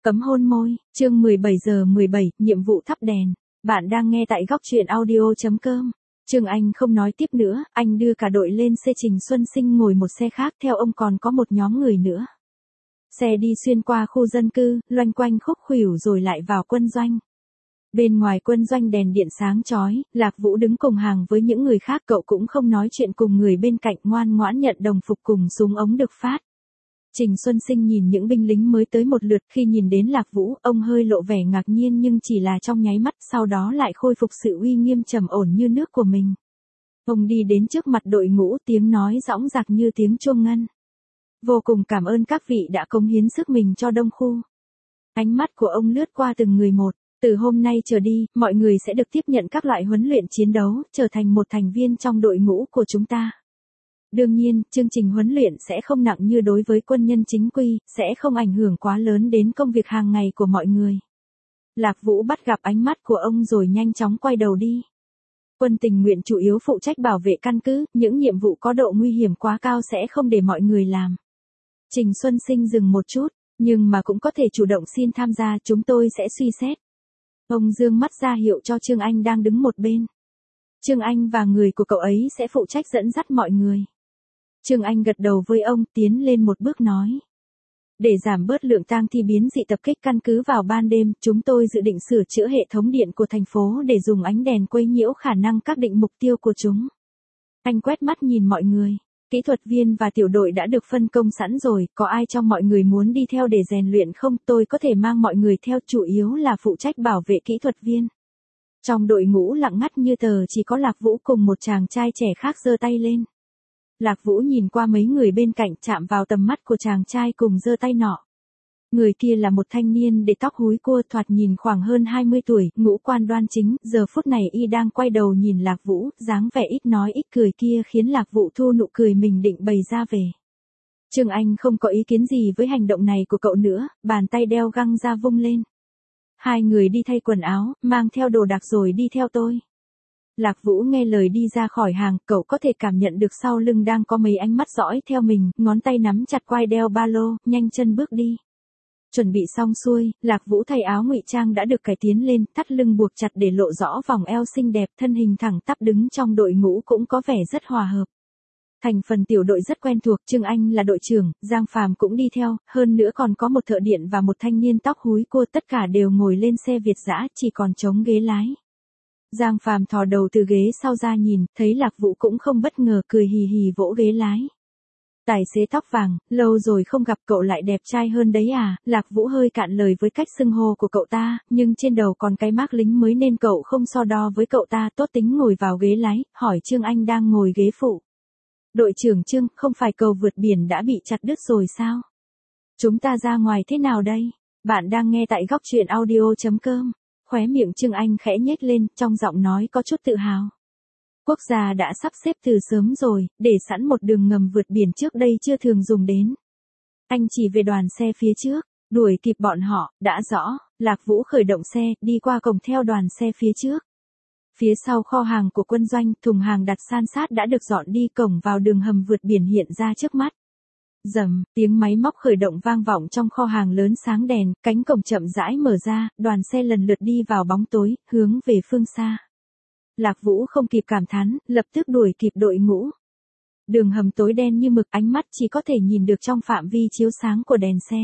Cấm hôn môi, chương 17:17, nhiệm vụ thắp đèn. Bạn đang nghe tại góc truyện audio.com. Trương Anh không nói tiếp nữa, anh đưa cả đội lên xe Trình Xuân Sinh ngồi một xe khác, theo ông còn có một nhóm người nữa. Xe đi xuyên qua khu dân cư, loanh quanh khúc khuỷu rồi lại vào quân doanh. Bên ngoài quân doanh đèn điện sáng chói, Lạc Vũ đứng cùng hàng với những người khác, cậu cũng không nói chuyện cùng người bên cạnh, ngoan ngoãn nhận đồng phục cùng súng ống được phát. Trình Xuân Sinh nhìn những binh lính mới tới một lượt, khi nhìn đến Lạc Vũ, ông hơi lộ vẻ ngạc nhiên nhưng chỉ là trong nháy mắt, sau đó lại khôi phục sự uy nghiêm trầm ổn như nước của mình. Ông đi đến trước mặt đội ngũ, tiếng nói dõng dạc như tiếng chuông ngân. Vô cùng cảm ơn các vị đã cống hiến sức mình cho Đông Khu. Ánh mắt của ông lướt qua từng người một. Từ hôm nay trở đi, mọi người sẽ được tiếp nhận các loại huấn luyện chiến đấu, trở thành một thành viên trong đội ngũ của chúng ta. Đương nhiên, chương trình huấn luyện sẽ không nặng như đối với quân nhân chính quy, sẽ không ảnh hưởng quá lớn đến công việc hàng ngày của mọi người. Lạc Vũ bắt gặp ánh mắt của ông rồi nhanh chóng quay đầu đi. Quân tình nguyện chủ yếu phụ trách bảo vệ căn cứ, những nhiệm vụ có độ nguy hiểm quá cao sẽ không để mọi người làm. Trình Xuân Sinh dừng một chút, nhưng mà cũng có thể chủ động xin tham gia, chúng tôi sẽ suy xét. Ông dương mắt ra hiệu cho Trương Anh đang đứng một bên. Trương Anh và người của cậu ấy sẽ phụ trách dẫn dắt mọi người. Trương Anh gật đầu với ông, tiến lên một bước nói. Để giảm bớt lượng tang thi biến dị tập kích căn cứ vào ban đêm, chúng tôi dự định sửa chữa hệ thống điện của thành phố để dùng ánh đèn quấy nhiễu khả năng xác định mục tiêu của chúng. Anh quét mắt nhìn mọi người. Kỹ thuật viên và tiểu đội đã được phân công sẵn rồi, có ai trong mọi người muốn đi theo để rèn luyện không? Tôi có thể mang mọi người theo, chủ yếu là phụ trách bảo vệ kỹ thuật viên. Trong đội ngũ lặng ngắt như tờ chỉ có Lạc Vũ cùng một chàng trai trẻ khác giơ tay lên. Lạc Vũ nhìn qua mấy người bên cạnh, chạm vào tầm mắt của chàng trai cùng giơ tay nọ. Người kia là một thanh niên để tóc húi cua, thoạt nhìn khoảng hơn 20 tuổi, ngũ quan đoan chính, giờ phút này y đang quay đầu nhìn Lạc Vũ, dáng vẻ ít nói ít cười kia khiến Lạc Vũ thu nụ cười mình định bày ra về. Trương Anh không có ý kiến gì với hành động này của cậu nữa, bàn tay đeo găng ra vung lên. Hai người đi thay quần áo, mang theo đồ đạc rồi đi theo tôi. Lạc Vũ nghe lời đi ra khỏi hàng, cậu có thể cảm nhận được sau lưng đang có mấy ánh mắt dõi theo mình, ngón tay nắm chặt quai đeo ba lô, nhanh chân bước đi. Chuẩn bị xong xuôi, Lạc Vũ thay áo ngụy trang đã được cải tiến lên, thắt lưng buộc chặt để lộ rõ vòng eo xinh đẹp, thân hình thẳng tắp đứng trong đội ngũ cũng có vẻ rất hòa hợp. Thành phần tiểu đội rất quen thuộc, Trương Anh là đội trưởng, Giang Phàm cũng đi theo, hơn nữa còn có một thợ điện và một thanh niên tóc húi cua, tất cả đều ngồi lên xe Việt dã, chỉ còn trống ghế lái. Giang Phàm thò đầu từ ghế sau ra nhìn, thấy Lạc Vũ cũng không bất ngờ, cười hì hì vỗ ghế lái. Tài xế tóc vàng, lâu rồi không gặp, cậu lại đẹp trai hơn đấy à? Lạc Vũ hơi cạn lời với cách xưng hô của cậu ta, nhưng trên đầu còn cái mác lính mới nên cậu không so đo với cậu ta, tốt tính ngồi vào ghế lái, hỏi Trương Anh đang ngồi ghế phụ. Đội trưởng Trương, không phải cầu vượt biển đã bị chặt đứt rồi sao? Chúng ta ra ngoài thế nào đây? Bạn đang nghe tại góc truyện audio.com. Khóe miệng Trương Anh khẽ nhếch lên, trong giọng nói có chút tự hào. Quốc gia đã sắp xếp từ sớm rồi, để sẵn một đường ngầm vượt biển trước đây chưa thường dùng đến. Anh chỉ về đoàn xe phía trước, đuổi kịp bọn họ, đã rõ. Lạc Vũ khởi động xe, đi qua cổng theo đoàn xe phía trước. Phía sau kho hàng của quân doanh, thùng hàng đặt san sát đã được dọn đi, cổng vào đường hầm vượt biển hiện ra trước mắt. Rầm, tiếng máy móc khởi động vang vọng trong kho hàng lớn sáng đèn, cánh cổng chậm rãi mở ra, đoàn xe lần lượt đi vào bóng tối, hướng về phương xa. Lạc Vũ không kịp cảm thán, lập tức đuổi kịp đội ngũ. Đường hầm tối đen như mực, ánh mắt chỉ có thể nhìn được trong phạm vi chiếu sáng của đèn xe.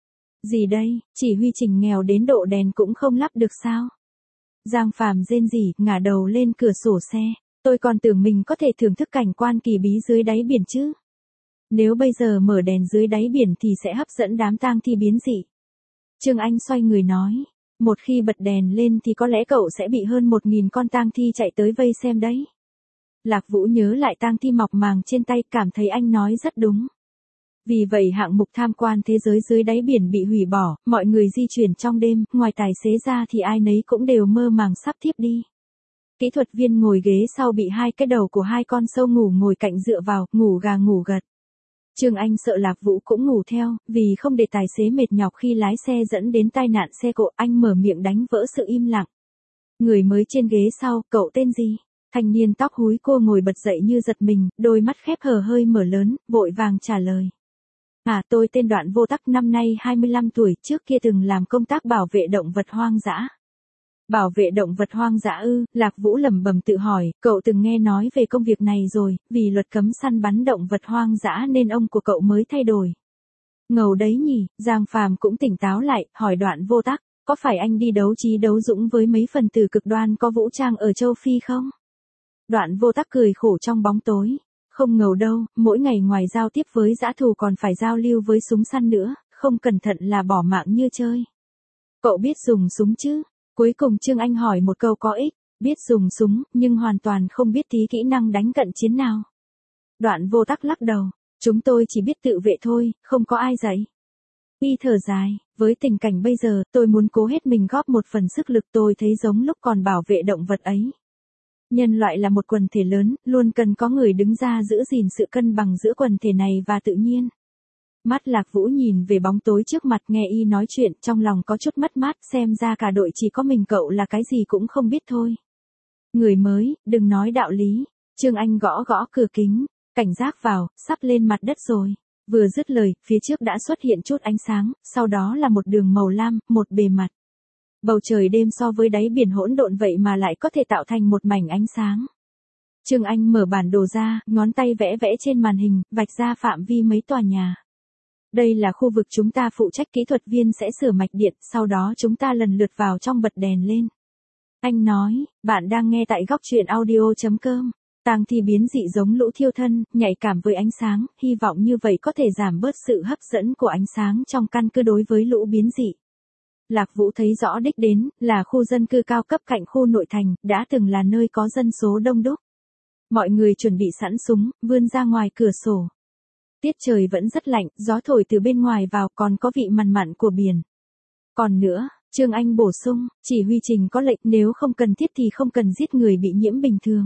Gì đây, chỉ huy Trình nghèo đến độ đèn cũng không lắp được sao? Giang Phàm rên rỉ, ngả đầu lên cửa sổ xe. Tôi còn tưởng mình có thể thưởng thức cảnh quan kỳ bí dưới đáy biển chứ. Nếu bây giờ mở đèn dưới đáy biển thì sẽ hấp dẫn đám tang thi biến dị. Trương Anh xoay người nói. Một khi bật đèn lên thì có lẽ cậu sẽ bị hơn 1.000 con tang thi chạy tới vây xem đấy. Lạc Vũ nhớ lại tang thi mọc màng trên tay, cảm thấy anh nói rất đúng. Vì vậy hạng mục tham quan thế giới dưới đáy biển bị hủy bỏ, mọi người di chuyển trong đêm, ngoài tài xế ra thì ai nấy cũng đều mơ màng sắp thiếp đi. Kỹ thuật viên ngồi ghế sau bị hai cái đầu của hai con sâu ngủ ngồi cạnh dựa vào, ngủ gà ngủ gật. Trương Anh sợ Lạc Vũ cũng ngủ theo, vì không để tài xế mệt nhọc khi lái xe dẫn đến tai nạn xe cộ, anh mở miệng đánh vỡ sự im lặng. Người mới trên ghế sau, cậu tên gì? Thanh niên tóc húi cua ngồi bật dậy như giật mình, đôi mắt khép hờ hơi mở lớn, vội vàng trả lời. Tôi tên Đoạn Vô Tắc, năm nay 25 tuổi, trước kia từng làm công tác bảo vệ động vật hoang dã. Bảo vệ động vật hoang dã ư? Lạc Vũ lẩm bẩm tự hỏi, cậu từng nghe nói về công việc này rồi, vì luật cấm săn bắn động vật hoang dã nên ông của cậu mới thay đổi. Ngầu đấy nhỉ. Giang Phàm cũng tỉnh táo lại, hỏi Đoạn Vô Tắc, có phải anh đi đấu trí đấu dũng với mấy phần tử cực đoan có vũ trang ở châu Phi không? Đoạn Vô Tắc cười khổ trong bóng tối. Không ngầu đâu, mỗi ngày ngoài giao tiếp với dã thù còn phải giao lưu với súng săn nữa, không cẩn thận là bỏ mạng như chơi. Cậu biết dùng súng chứ? Cuối cùng Trương Anh hỏi một câu có ích, biết dùng súng, nhưng hoàn toàn không biết tí kỹ năng đánh cận chiến nào. Đoạn Vô Tắc lắc đầu, chúng tôi chỉ biết tự vệ thôi, không có ai dạy. Y thở dài, với tình cảnh bây giờ, tôi muốn cố hết mình góp một phần sức lực, tôi thấy giống lúc còn bảo vệ động vật ấy. Nhân loại là một quần thể lớn, luôn cần có người đứng ra giữ gìn sự cân bằng giữa quần thể này và tự nhiên. Mắt Lạc Vũ nhìn về bóng tối trước mặt, nghe y nói chuyện, trong lòng có chút mất mát, xem ra cả đội chỉ có mình cậu là cái gì cũng không biết thôi. Người mới, đừng nói đạo lý. Trương Anh gõ gõ cửa kính, cảnh giác vào, sắp lên mặt đất rồi. Vừa dứt lời, phía trước đã xuất hiện chút ánh sáng, sau đó là một đường màu lam, một bề mặt. Bầu trời đêm so với đáy biển hỗn độn vậy mà lại có thể tạo thành một mảnh ánh sáng. Trương Anh mở bản đồ ra, ngón tay vẽ vẽ trên màn hình, vạch ra phạm vi mấy tòa nhà. Đây là khu vực chúng ta phụ trách, kỹ thuật viên sẽ sửa mạch điện, sau đó chúng ta lần lượt vào trong bật đèn lên. Anh nói, bạn đang nghe tại góc truyện audio.com. Tang thi biến dị giống lũ thiêu thân, nhạy cảm với ánh sáng, hy vọng như vậy có thể giảm bớt sự hấp dẫn của ánh sáng trong căn cứ đối với lũ biến dị. Lạc Vũ thấy rõ đích đến, là khu dân cư cao cấp cạnh khu nội thành, đã từng là nơi có dân số đông đúc. Mọi người chuẩn bị sẵn súng, vươn ra ngoài cửa sổ. Tiết trời vẫn rất lạnh, gió thổi từ bên ngoài vào, còn có vị mặn mặn của biển. Còn nữa, Trương Anh bổ sung, chỉ huy trình có lệnh, nếu không cần thiết thì không cần giết người bị nhiễm bình thường.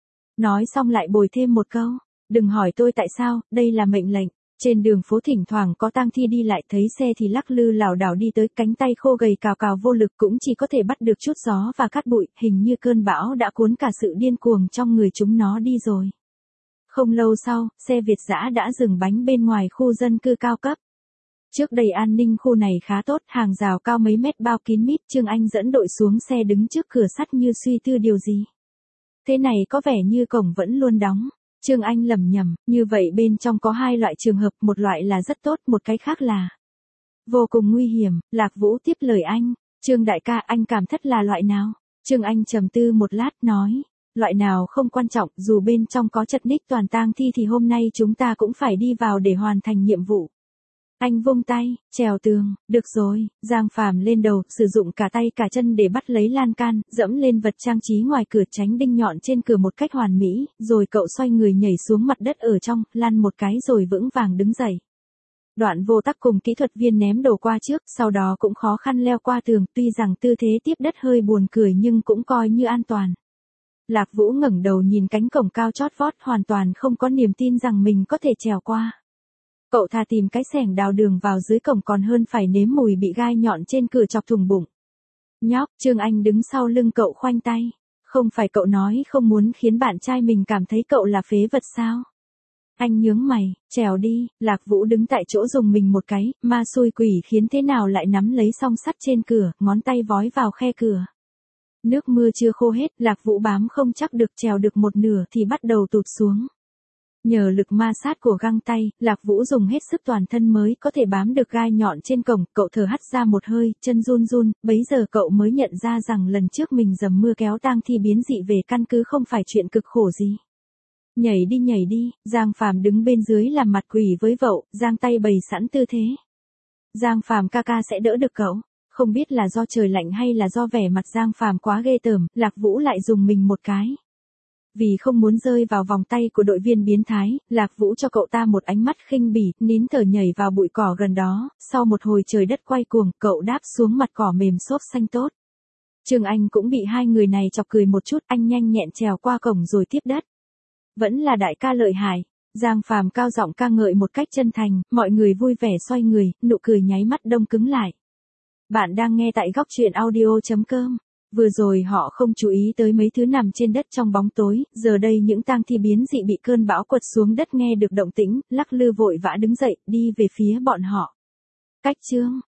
Nói xong lại bồi thêm một câu, đừng hỏi tôi tại sao, đây là mệnh lệnh. Trên đường phố thỉnh thoảng có tang thi đi lại, thấy xe thì lắc lư lảo đảo đi tới, cánh tay khô gầy cào cào vô lực, cũng chỉ có thể bắt được chút gió và cát bụi, hình như cơn bão đã cuốn cả sự điên cuồng trong người chúng nó đi rồi. Không lâu sau, xe Việt dã đã dừng bánh bên ngoài khu dân cư cao cấp. Trước đây an ninh khu này khá tốt, hàng rào cao mấy mét bao kín mít, Trương Anh dẫn đội xuống xe đứng trước cửa sắt như suy tư điều gì. Thế này có vẻ như cổng vẫn luôn đóng. Trương Anh lẩm nhẩm, như vậy bên trong có hai loại trường hợp, một loại là rất tốt, một cái khác là vô cùng nguy hiểm. Lạc Vũ tiếp lời anh, Trương đại ca, anh cảm thất là loại nào? Trương Anh trầm tư một lát nói, loại nào không quan trọng, dù bên trong có chật ních toàn tang thi thì hôm nay chúng ta cũng phải đi vào để hoàn thành nhiệm vụ. Anh vung tay, trèo tường, được rồi. Giang Phàm lên đầu, sử dụng cả tay cả chân để bắt lấy lan can, dẫm lên vật trang trí ngoài cửa, tránh đinh nhọn trên cửa một cách hoàn mỹ, rồi cậu xoay người nhảy xuống mặt đất ở trong, lăn một cái rồi vững vàng đứng dậy. Đoạn Vô Tắc cùng kỹ thuật viên ném đồ qua trước, sau đó cũng khó khăn leo qua tường, tuy rằng tư thế tiếp đất hơi buồn cười nhưng cũng coi như an toàn. Lạc Vũ ngẩng đầu nhìn cánh cổng cao chót vót, hoàn toàn không có niềm tin rằng mình có thể trèo qua. Cậu thà tìm cái xẻng đào đường vào dưới cổng còn hơn phải nếm mùi bị gai nhọn trên cửa chọc thủng bụng. Nhóc, Trương Anh đứng sau lưng cậu khoanh tay. Không phải cậu nói không muốn khiến bạn trai mình cảm thấy cậu là phế vật sao? Anh nhướng mày, trèo đi. Lạc Vũ đứng tại chỗ dùng mình một cái, ma xui quỷ khiến thế nào lại nắm lấy song sắt trên cửa, ngón tay vói vào khe cửa. Nước mưa chưa khô hết, Lạc Vũ bám không chắc được, trèo được một nửa thì bắt đầu tụt xuống. Nhờ lực ma sát của găng tay, Lạc Vũ dùng hết sức toàn thân mới có thể bám được gai nhọn trên cổng, cậu thở hắt ra một hơi, chân run run, bấy giờ cậu mới nhận ra rằng lần trước mình dầm mưa kéo tang thi biến dị về căn cứ không phải chuyện cực khổ gì. Nhảy đi, Giang Phàm đứng bên dưới làm mặt quỷ với vậu, giang tay bày sẵn tư thế. Giang Phàm ca ca sẽ đỡ được cậu. Không biết là do trời lạnh hay là do vẻ mặt Giang Phàm quá ghê tởm, Lạc Vũ lại dùng mình một cái. Vì không muốn rơi vào vòng tay của đội viên biến thái, Lạc Vũ cho cậu ta một ánh mắt khinh bỉ, nín thở nhảy vào bụi cỏ gần đó, sau một hồi trời đất quay cuồng, cậu đáp xuống mặt cỏ mềm xốp xanh tốt. Trương Anh cũng bị hai người này chọc cười một chút, anh nhanh nhẹn trèo qua cổng rồi tiếp đất. Vẫn là đại ca lợi hại. Giang Phàm cao giọng ca ngợi một cách chân thành, mọi người vui vẻ xoay người, nụ cười nháy mắt đông cứng lại. Bạn đang nghe tại góc truyện audio.com. Vừa rồi họ không chú ý tới mấy thứ nằm trên đất trong bóng tối, giờ đây những tang thi biến dị bị cơn bão quật xuống đất nghe được động tĩnh, lắc lư vội vã đứng dậy, đi về phía bọn họ. Cách chương